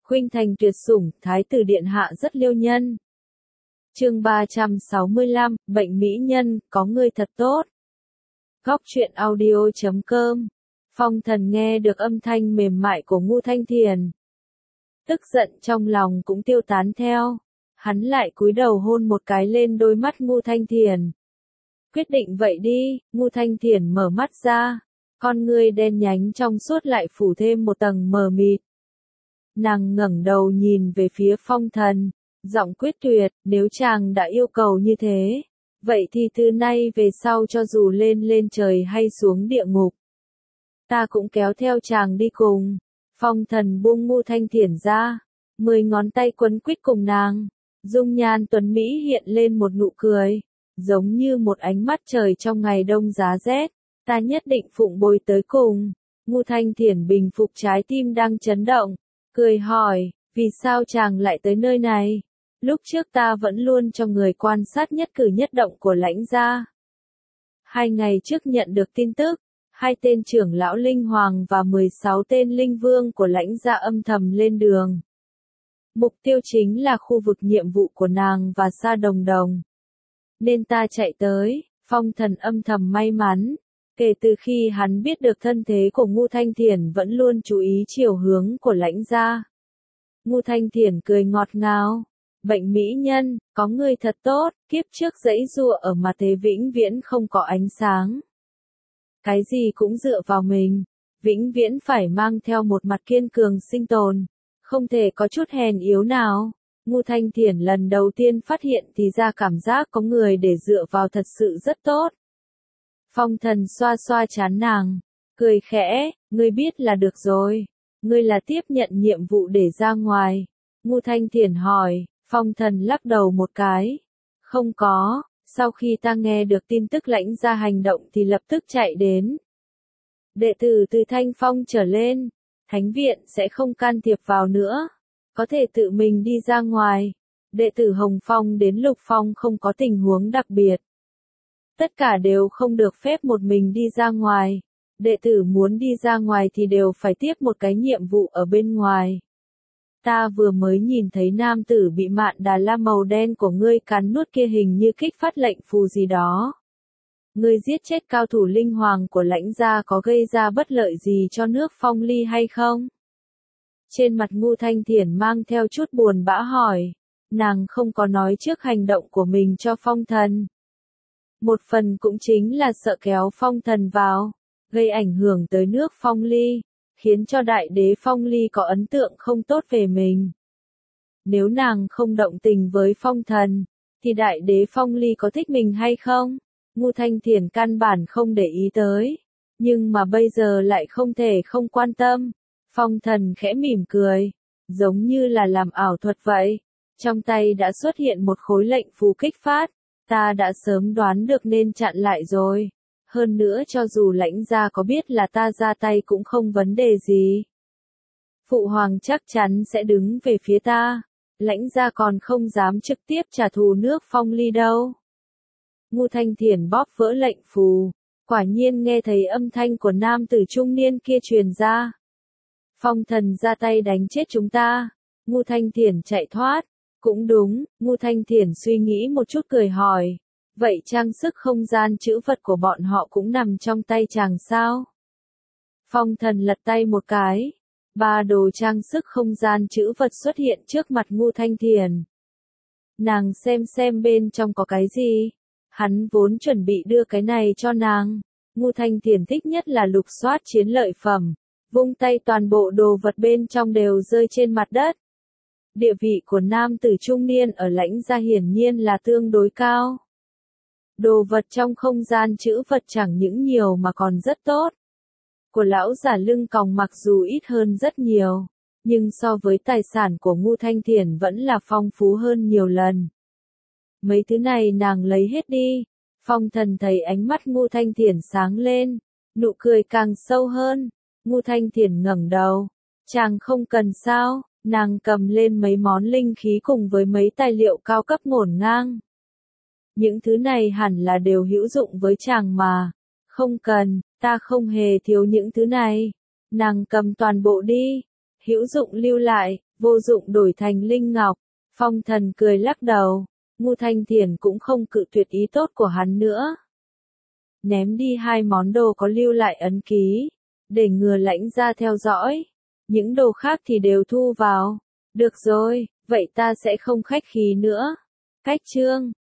Khuynh thành tuyệt sủng, thái tử điện hạ rất liêu nhân. Chương 365, bệnh mỹ nhân, có người thật tốt. Góc truyện audio.com. Phong Thần nghe được âm thanh mềm mại của Ngưu Thanh Thiền, tức giận trong lòng cũng tiêu tán theo. Hắn lại cúi đầu hôn một cái lên đôi mắt Ngưu Thanh Thiền. Quyết định vậy đi. Ngưu Thanh Thiền mở mắt ra, con ngươi đen nhánh trong suốt lại phủ thêm một tầng mờ mịt. Nàng ngẩng đầu nhìn về phía Phong Thần, giọng quyết tuyệt, nếu chàng đã yêu cầu như thế, vậy thì từ nay về sau cho dù lên trời hay xuống địa ngục, ta cũng kéo theo chàng đi cùng. Phong Thần buông Ngưu Thanh Thiền ra, 10 ngón tay quấn quýt cùng nàng, dung nhan tuấn mỹ hiện lên một nụ cười, giống như một ánh mắt trời trong ngày đông giá rét, ta nhất định phụng bồi tới cùng. Ngưu Thanh Thiền bình phục trái tim đang chấn động, cười hỏi, vì sao chàng lại tới nơi này? Lúc trước ta vẫn luôn cho người quan sát nhất cử nhất động của Lãnh gia. 2 ngày trước nhận được tin tức, 2 tên trưởng lão linh hoàng và 16 tên linh vương của Lãnh gia âm thầm lên đường. Mục tiêu chính là khu vực nhiệm vụ của nàng và Sa Đồng Đồng. Nên ta chạy tới. Phong Thần âm thầm may mắn. Kể từ khi hắn biết được thân thế của Ngưu Thanh Thiền vẫn luôn chú ý chiều hướng của Lãnh gia. Ngưu Thanh Thiền cười ngọt ngào. Bệnh mỹ nhân, có người thật tốt, kiếp trước giãy giụa ở mà thế vĩnh viễn không có ánh sáng. Cái gì cũng dựa vào mình, vĩnh viễn phải mang theo một mặt kiên cường sinh tồn, không thể có chút hèn yếu nào. Ngưu Thanh Thiền lần đầu tiên phát hiện thì ra cảm giác có người để dựa vào thật sự rất tốt. Phong Thần xoa xoa trán nàng, cười khẽ, ngươi biết là được rồi, ngươi là tiếp nhận nhiệm vụ để ra ngoài. Ngưu Thanh Thiền hỏi. Phong Thần lắc đầu một cái, không có, sau khi ta nghe được tin tức Lãnh gia hành động thì lập tức chạy đến. Đệ tử từ Thanh Phong trở lên, Thánh viện sẽ không can thiệp vào nữa, có thể tự mình đi ra ngoài. Đệ tử Hồng Phong đến Lục Phong không có tình huống đặc biệt. Tất cả đều không được phép một mình đi ra ngoài. Đệ tử muốn đi ra ngoài thì đều phải tiếp một cái nhiệm vụ ở bên ngoài. Ta vừa mới nhìn thấy nam tử bị mạn đà la màu đen của ngươi cắn nuốt kia hình như kích phát lệnh phù gì đó. Ngươi giết chết cao thủ linh hoàng của Lãnh gia có gây ra bất lợi gì cho nước Phong Ly hay không? Trên mặt Ngưu Thanh Thiền mang theo chút buồn bã hỏi. Nàng không có nói trước hành động của mình cho Phong Thần. Một phần cũng chính là sợ kéo Phong Thần vào, gây ảnh hưởng tới nước Phong Ly, khiến cho đại đế Phong Ly có ấn tượng không tốt về mình. Nếu nàng không động tình với Phong Thần, thì đại đế Phong Ly có thích mình hay không? Ngưu Thanh Thiền căn bản không để ý tới, nhưng mà bây giờ lại không thể không quan tâm. Phong Thần khẽ mỉm cười, giống như là làm ảo thuật vậy. Trong tay đã xuất hiện một khối lệnh phù kích phát, ta đã sớm đoán được nên chặn lại rồi. Hơn nữa cho dù Lãnh gia có biết là ta ra tay cũng không vấn đề gì. Phụ hoàng chắc chắn sẽ đứng về phía ta. Lãnh gia còn không dám trực tiếp trả thù nước Phong Ly đâu. Ngưu Thanh Thiền bóp vỡ lệnh phù, quả nhiên nghe thấy âm thanh của nam tử trung niên kia truyền ra. Phong Thần ra tay đánh chết chúng ta. Ngưu Thanh Thiền chạy thoát. Cũng đúng. Ngưu Thanh Thiền suy nghĩ một chút cười hỏi. Vậy trang sức không gian trữ vật của bọn họ cũng nằm trong tay chàng sao? Phong Thần lật tay một cái. 3 đồ trang sức không gian trữ vật xuất hiện trước mặt Ngưu Thanh Thiền. Nàng xem bên trong có cái gì? Hắn vốn chuẩn bị đưa cái này cho nàng. Ngưu Thanh Thiền thích nhất là lục soát chiến lợi phẩm. Vung tay toàn bộ đồ vật bên trong đều rơi trên mặt đất. Địa vị của nam tử trung niên ở Lãnh gia hiển nhiên là tương đối cao. Đồ vật trong không gian trữ vật chẳng những nhiều mà còn rất tốt. Của lão giả lưng còng mặc dù ít hơn rất nhiều, nhưng so với tài sản của Ngưu Thanh Thiền vẫn là phong phú hơn nhiều lần. Mấy thứ này nàng lấy hết đi. Phong Thần thấy ánh mắt Ngưu Thanh Thiền sáng lên, nụ cười càng sâu hơn. Ngưu Thanh Thiền ngẩng đầu. Chàng không cần sao? Nàng cầm lên mấy món linh khí cùng với mấy tài liệu cao cấp ngổn ngang. Những thứ này hẳn là đều hữu dụng với chàng mà. Không cần, ta không hề thiếu những thứ này. Nàng cầm toàn bộ đi. Hữu dụng lưu lại, vô dụng đổi thành linh ngọc. Phong Thần cười lắc đầu, Ngô Thanh Thiền cũng không cự tuyệt ý tốt của hắn nữa. Ném đi 2 món đồ có lưu lại ấn ký, để ngừa Lãnh gia theo dõi. Những đồ khác thì đều thu vào. Được rồi, vậy ta sẽ không khách khí nữa. Cách chương